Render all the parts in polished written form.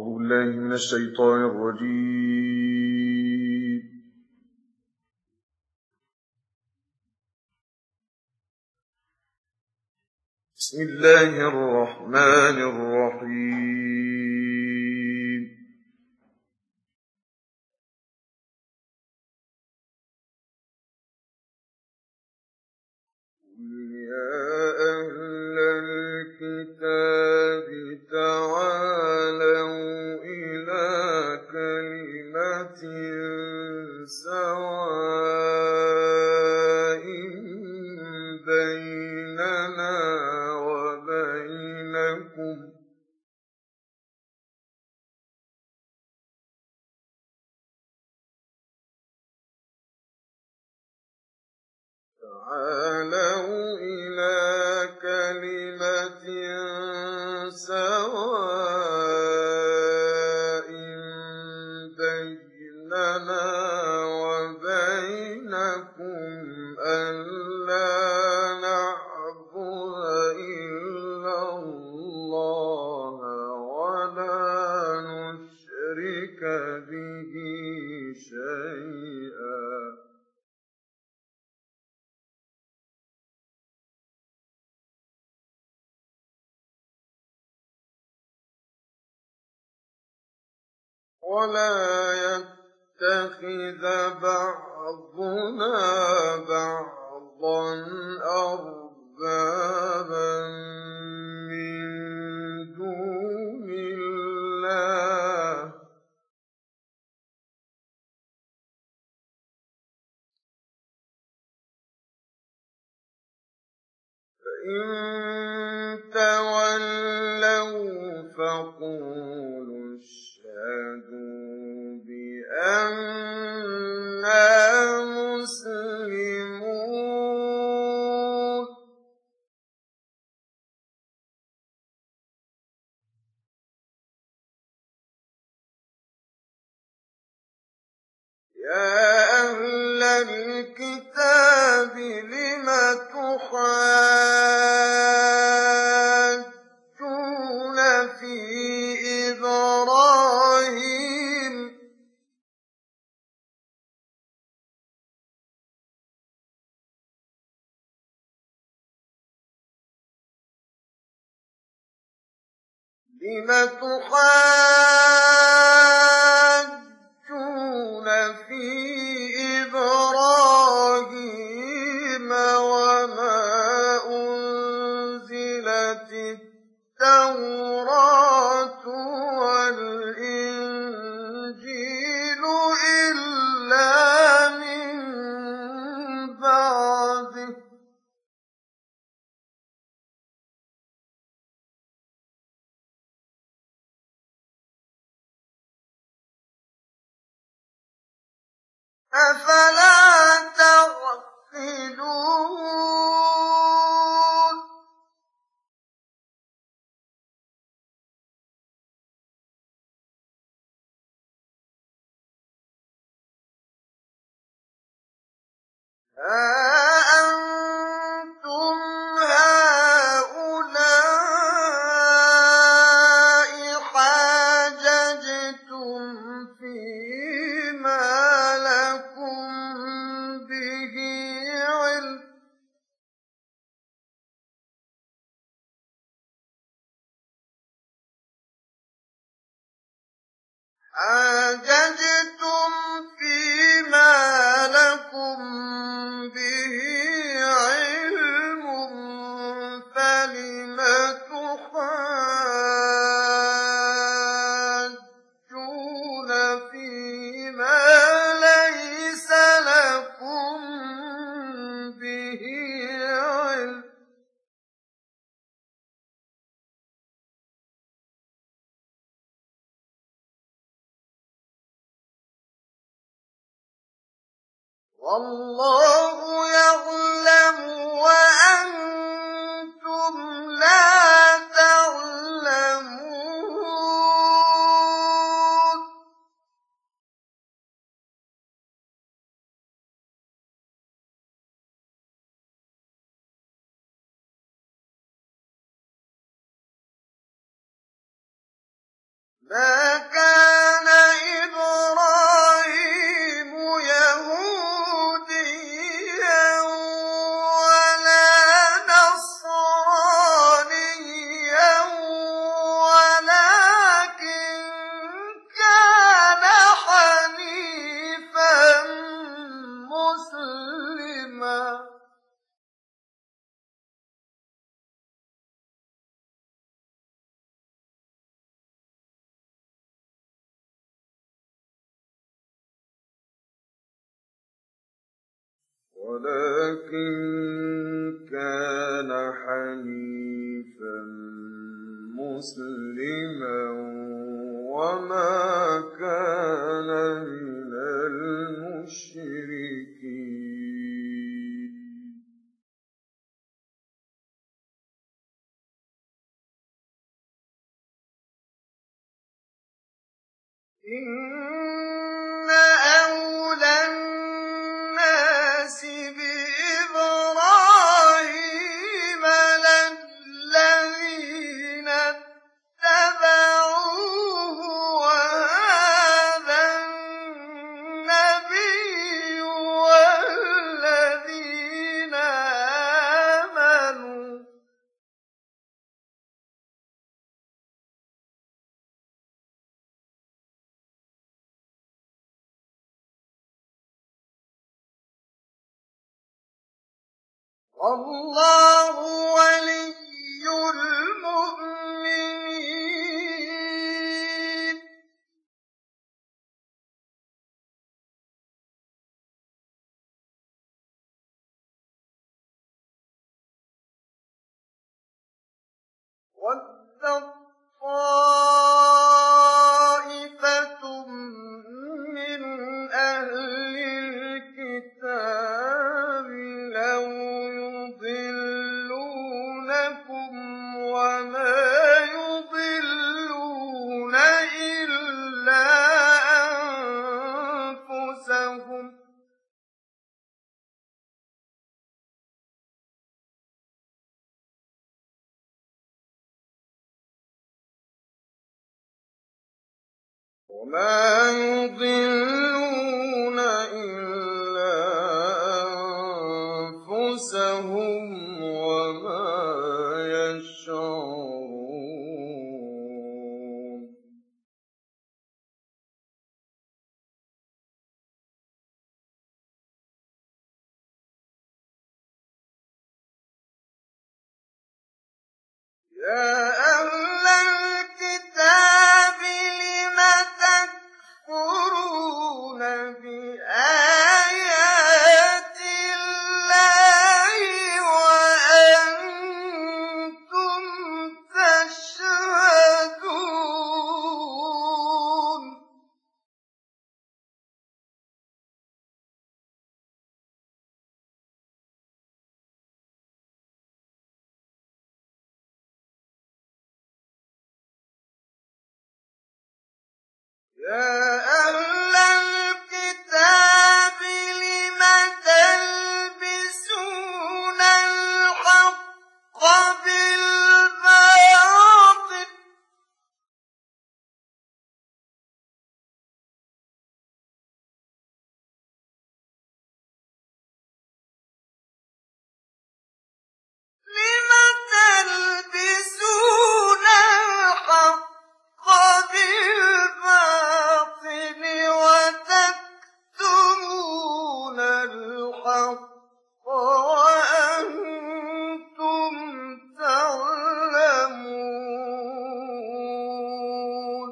أعوذ بالله من الشيطان الرجيم. بسم الله الرحمن الرحيم. يا أهل الكتاب تعالوا إلى كلمة سواء بيننا وبينكم سواء بيننا وبينكم ألا نعبد إلا الله ولا نشرك به شيئا ولا يتخذ بعضنا بعضا أربابا من دون الله فإن تولوا فقولوا اشهدوا بأننا مسلمون يا أهل الكتاب لم تحاجون في إبراهيم وما أنزلت التوراة والإنجيل إلا من بعده أفلا تعقلون أنتم هؤلاء حاججتم فيما لكم به علم فلم تحاجون فيما ليس لكم به علم والله يعلم وأنتم لا تعلمون مَا كَانَ إِبْرَاهِيمُ يَهُودِيًّا وَلَا نَصْرَانِيًّا وَلَٰكِن كَانَ حَنِيفًا مُّسْلِمًا ۚ وَمَا كَانَ مِنَ الْمُشْرِكِينَ. إِنَّ أَوْلَى النَّاسِ بِإِبْرَاهِيمَ لَلَّذِينَ اتَّبَعُوهُ وَهَٰذَا النَّبِيُّ وَالَّذِينَ آمَنُوا ۚ وَاللَّهُ وَلِيُّ الْمُؤْمِنِينَ. وَدَّت طَّائِفَةٌ مِّنْ أَهْلِ الْكِتَابِ لَوْ يُضِلُّونَكُمْ وَمَا يُضِلُّونَ إِلَّا أَنفُسَهُمْ ۖ وَمَا يَشْعُرُونَ. يَا أَهْلَ الْكِتَابِ لِمَ تَكْفُرُونَ بِآيَاتِ اللَّهِ وَأَنتُمْ تَشْهَدُونَ. يَا أَهْلَ الْكِتَابِ لِمَ تَلْبِسُونَ الْحَقَّ بِالْبَاطِلِ وَتَكْتُمُونَ الْحَقَّ وَأَنتُمْ تَعْلَمُونَ.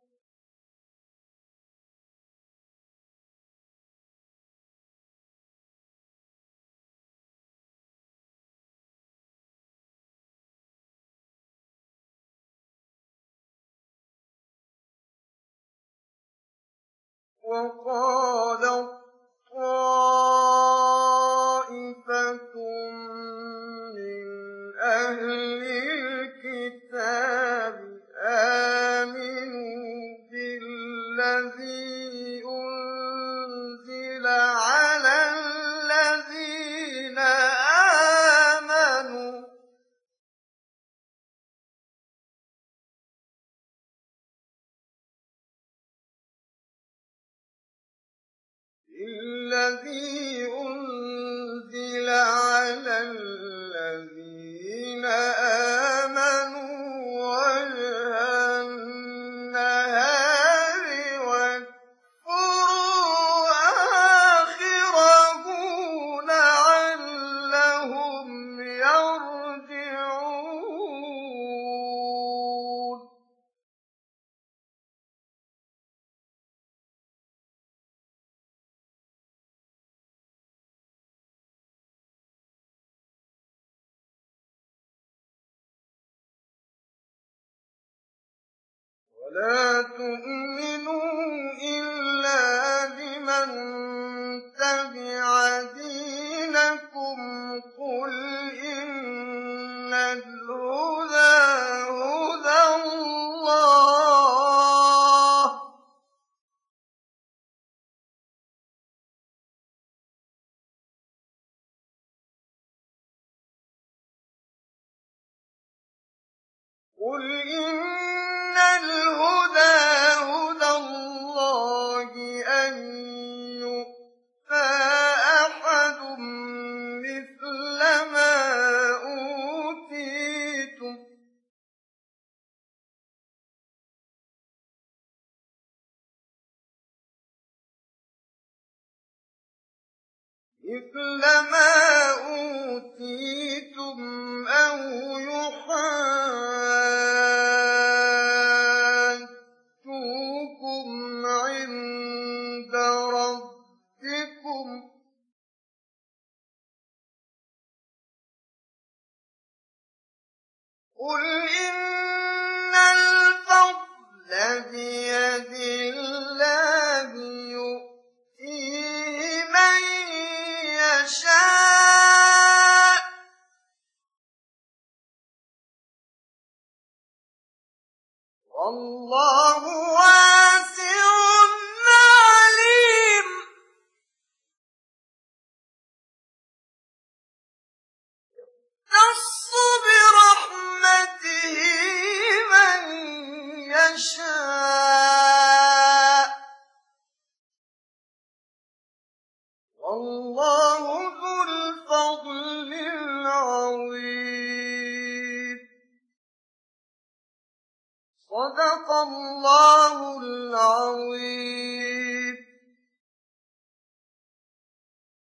وَقَالَت طَّائِفَةٌ مِّنْ أَهْلِ الْكِتَابِ آمِنُوا بِالَّذِي أُنزِلَ عَلَى الَّذِينَ آمَنُوا الذي أنزل على الذين آمنوا وجه النهار واكفروا آخره لعلهم يرجعون ولا تؤمنوا إلا لمن تبع دينكم قل إن الهدى هدى الله قل إن الهدى هدى الله أن يؤتى أحد مثل ما أوتيتم أو يحاجوكم عند ربكم قل إن الفضل بيد الله يؤتيه من يشاء والله واسع عليم يختص برحمته من يشاء والله ذو الفضل العظيم صدق الله